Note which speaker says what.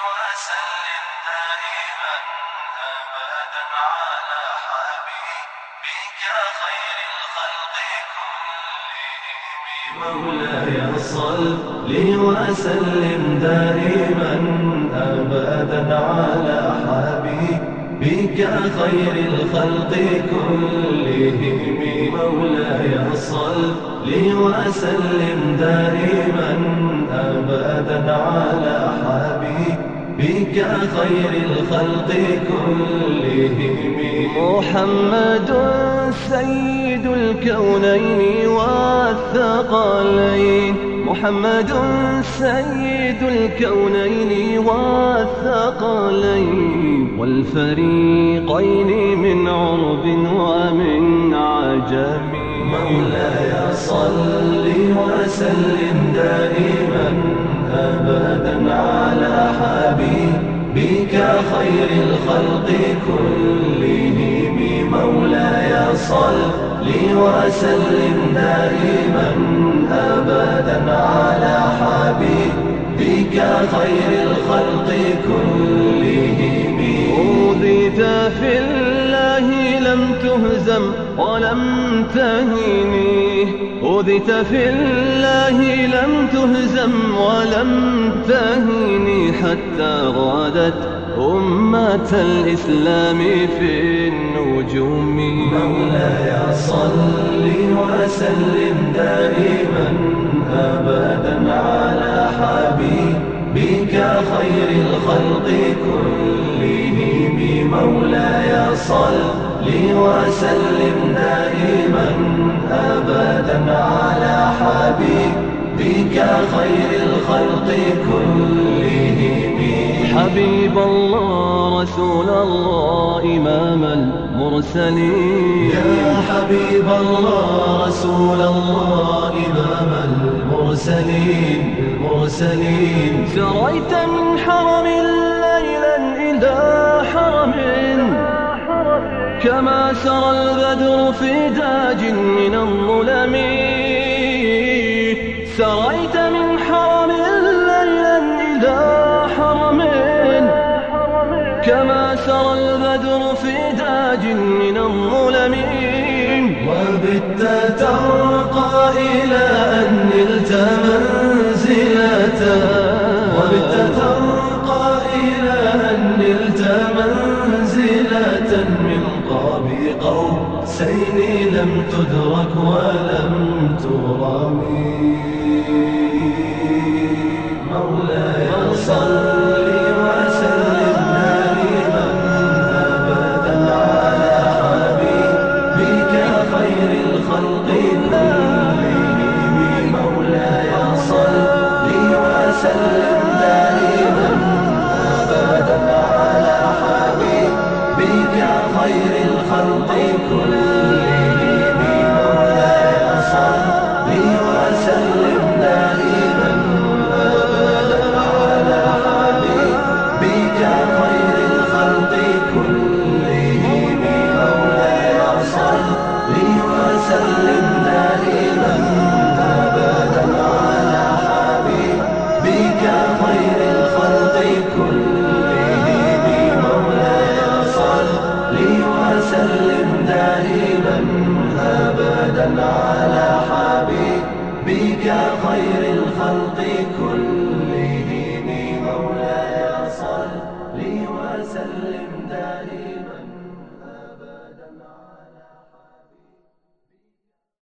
Speaker 1: وسلم دائما أبدا على حبيبك خير الخلق كلهم. مولاي صل وسلم دائما أبدا على حبيبك خير الخلق كلهم. مولاي صل وسلم دائما أبدا على حبيبك خير الخلق كلهم. محمد سيد الكونين والثقلين، محمد سيد الكونين والثقلين والفريقين من عرب ومن عجم. مولاي صل وسلم دائما أبدا على حبيبك خير الخلق كلهم. مولاي صل وسلم دائما أبدا على حبيبك خير الخلق كلهم. أوذيت في الله لم تهزم ولم تهني، أوذيت في الله لم تهزم ولم تهني حتى غادت أمة الإسلام في النجوم. مولاي صل وسلم دائما أبدا على حبيبك خير الخلق كلهم. مولاي صل وسلم دائما أبدا على حبيبك خير الخلق كلهم. حبيب الله رسول الله إمام المرسلين، يا حبيب الله رسول الله إمام المرسلين. سريت من حرم ليلا إلى حرم كما سرى البدر في تاج من الظلم. سريت من حرم ليلا إلى حرم كما سرى البدر في تاج من الظلم. وبت ترقى إلى أن نلت منزلة، وبت ترقى إلى أن نلت منزلة من قاب قوسين لم تدرك ولم ترمي. مولاي صل وسلم دائما أبدا على حبيبك خير الخلق كلهم. مولاي صل وسلم دائما أبدا على حبيبك خير الخلق كلهم. مولاي صل وسلم دائما أبدا على حبيبك خير الخلق كلهم. مولاي صل وسلم دائما أبدا على حبيبك خير الخلق كلهم. مولاي صل وسلم دائما أبدا على حبيبك خير الخلق كلهم. مولاي صل وسلم دائما